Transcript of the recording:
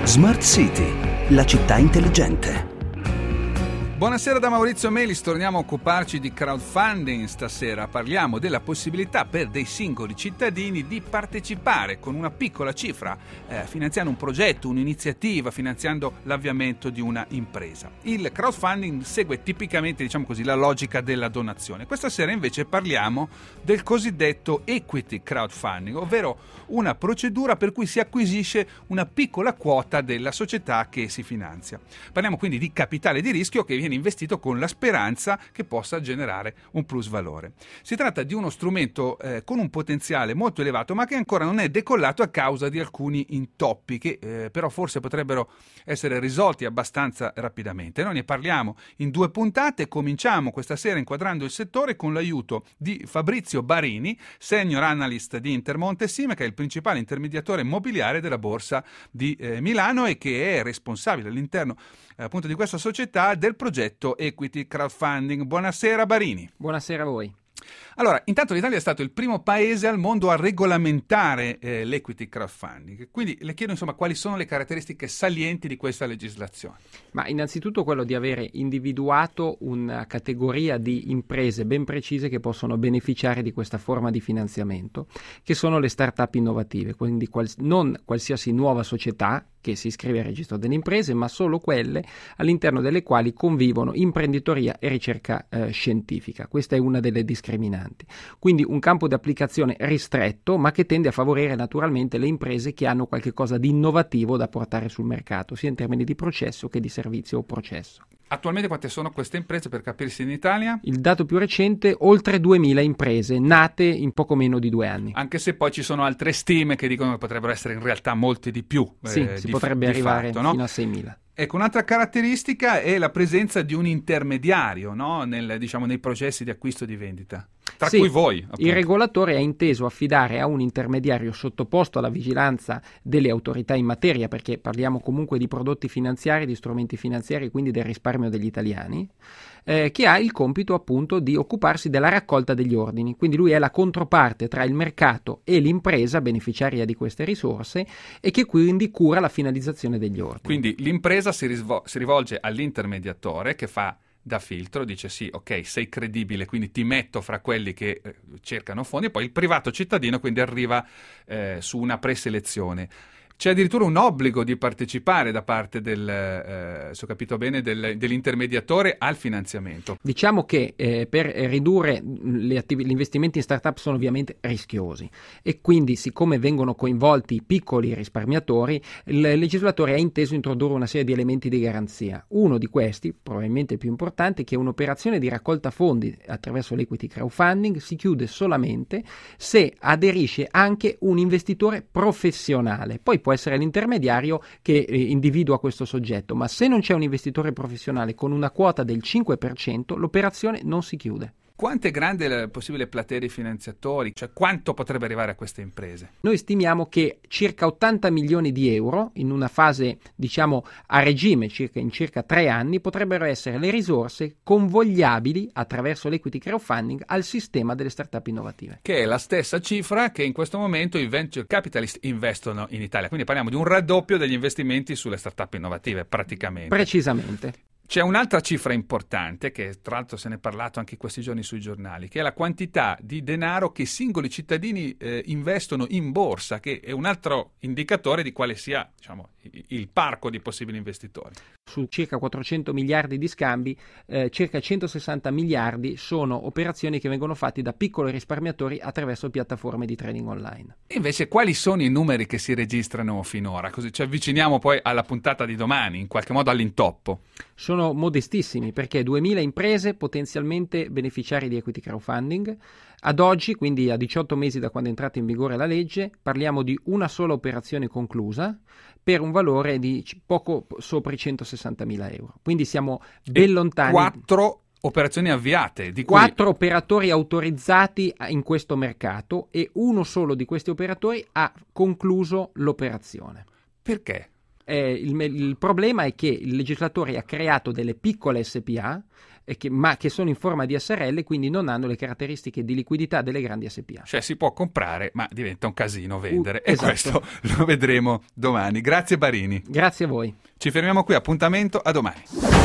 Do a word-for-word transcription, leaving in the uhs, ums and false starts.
Smart City, la città intelligente. Buonasera da Maurizio Melis, torniamo a occuparci di crowdfunding stasera. Parliamo della possibilità per dei singoli cittadini di partecipare con una piccola cifra, eh, finanziando un progetto, un'iniziativa, finanziando l'avviamento di una impresa. Il crowdfunding segue tipicamente, diciamo così, la logica della donazione. Questa sera invece parliamo del cosiddetto equity crowdfunding, ovvero una procedura per cui si acquisisce una piccola quota della società che si finanzia. Parliamo quindi di capitale di rischio che viene investito con la speranza che possa generare un plus valore. Si tratta di uno strumento eh, con un potenziale molto elevato, ma che ancora non è decollato a causa di alcuni intoppi che eh, però forse potrebbero essere risolti abbastanza rapidamente. Noi ne parliamo in due puntate. Cominciamo questa sera inquadrando il settore con l'aiuto di Fabrizio Barini, senior analyst di Intermonte SIM, che è il principale intermediatore immobiliare della borsa di eh, Milano e che è responsabile all'interno eh, appunto di questa società del progetto Equity Crowdfunding. Buonasera Barini. Buonasera a voi. Allora, intanto l'Italia è stato il primo paese al mondo a regolamentare eh, l'equity crowdfunding, quindi le chiedo insomma quali sono le caratteristiche salienti di questa legislazione. Ma innanzitutto quello di avere individuato una categoria di imprese ben precise che possono beneficiare di questa forma di finanziamento, che sono le start-up innovative, quindi quals- non qualsiasi nuova società che si iscrive al registro delle imprese, ma solo quelle all'interno delle quali convivono imprenditoria e ricerca eh, scientifica. Questa è una delle discriminanti. Quindi un campo di applicazione ristretto, ma che tende a favorire naturalmente le imprese che hanno qualche cosa di innovativo da portare sul mercato, sia in termini di processo che di servizio o processo. Attualmente quante sono queste imprese, per capirsi, in Italia? Il dato più recente, oltre duemila imprese nate in poco meno di due anni. Anche se poi ci sono altre stime che dicono che potrebbero essere in realtà molte di più. Sì, eh, si di, potrebbe di arrivare fatto, no? fino a seimila. Ecco, un'altra caratteristica è la presenza di un intermediario, no? Nel, diciamo, nei processi di acquisto e di vendita. Tra sì, cui voi. Appunto. Il regolatore ha inteso affidare a un intermediario sottoposto alla vigilanza delle autorità in materia, perché parliamo comunque di prodotti finanziari, di strumenti finanziari, quindi del risparmio degli italiani, eh, che ha il compito appunto di occuparsi della raccolta degli ordini. Quindi lui è la controparte tra il mercato e l'impresa beneficiaria di queste risorse e che quindi cura la finalizzazione degli ordini. Quindi l'impresa si, risvo- si rivolge all'intermediatore che fa da filtro, dice sì, ok, sei credibile, quindi ti metto fra quelli che eh, cercano fondi, e poi il privato cittadino quindi arriva eh, su una preselezione. C'è addirittura un obbligo di partecipare da parte del, eh, se ho capito bene, del, dell'intermediatore al finanziamento. Diciamo che eh, per ridurre le attiv- gli investimenti in startup sono ovviamente rischiosi e quindi, siccome vengono coinvolti i piccoli risparmiatori, il legislatore ha inteso introdurre una serie di elementi di garanzia. Uno di questi, probabilmente il più importante, che è un'operazione di raccolta fondi attraverso l'equity crowdfunding si chiude solamente se aderisce anche un investitore professionale. Poi può essere l'intermediario che eh, individua questo soggetto, ma se non c'è un investitore professionale con una quota del cinque per cento, l'operazione non si chiude. Quanto è grande la possibile platea di finanziatori? Cioè quanto potrebbe arrivare a queste imprese? Noi stimiamo che circa ottanta milioni di euro in una fase, diciamo, a regime, circa in circa tre anni, potrebbero essere le risorse convogliabili attraverso l'equity crowdfunding al sistema delle startup innovative. Che è la stessa cifra che in questo momento i venture capitalist investono in Italia. Quindi parliamo di un raddoppio degli investimenti sulle startup innovative, praticamente. Precisamente. C'è un'altra cifra importante, che tra l'altro se ne è parlato anche in questi giorni sui giornali, che è la quantità di denaro che i singoli cittadini eh, investono in borsa, che è un altro indicatore di quale sia, diciamo, il parco di possibili investitori. Su circa quattrocento miliardi di scambi, eh, circa centosessanta miliardi sono operazioni che vengono fatte da piccoli risparmiatori attraverso piattaforme di trading online. E invece quali sono i numeri che si registrano finora? Così ci avviciniamo poi alla puntata di domani, in qualche modo all'intoppo. Sono modestissimi perché duemila imprese potenzialmente beneficiarie di equity crowdfunding. Ad oggi, quindi a diciotto mesi da quando è entrata in vigore la legge, parliamo di una sola operazione conclusa per un valore di poco sopra i centosessantamila euro. Quindi siamo ben e lontani. Quattro operazioni avviate. Di cui... Quattro operatori autorizzati in questo mercato e uno solo di questi operatori ha concluso l'operazione. Perché? Eh, il, il problema è che il legislatore ha creato delle piccole S P A eh, che, ma che sono in forma di S R L, quindi non hanno le caratteristiche di liquidità delle grandi S P A. Cioè si può comprare, ma diventa un casino vendere. Uh, e esatto. Questo lo vedremo domani. Grazie Barini. Grazie a voi. Ci fermiamo qui, appuntamento a domani.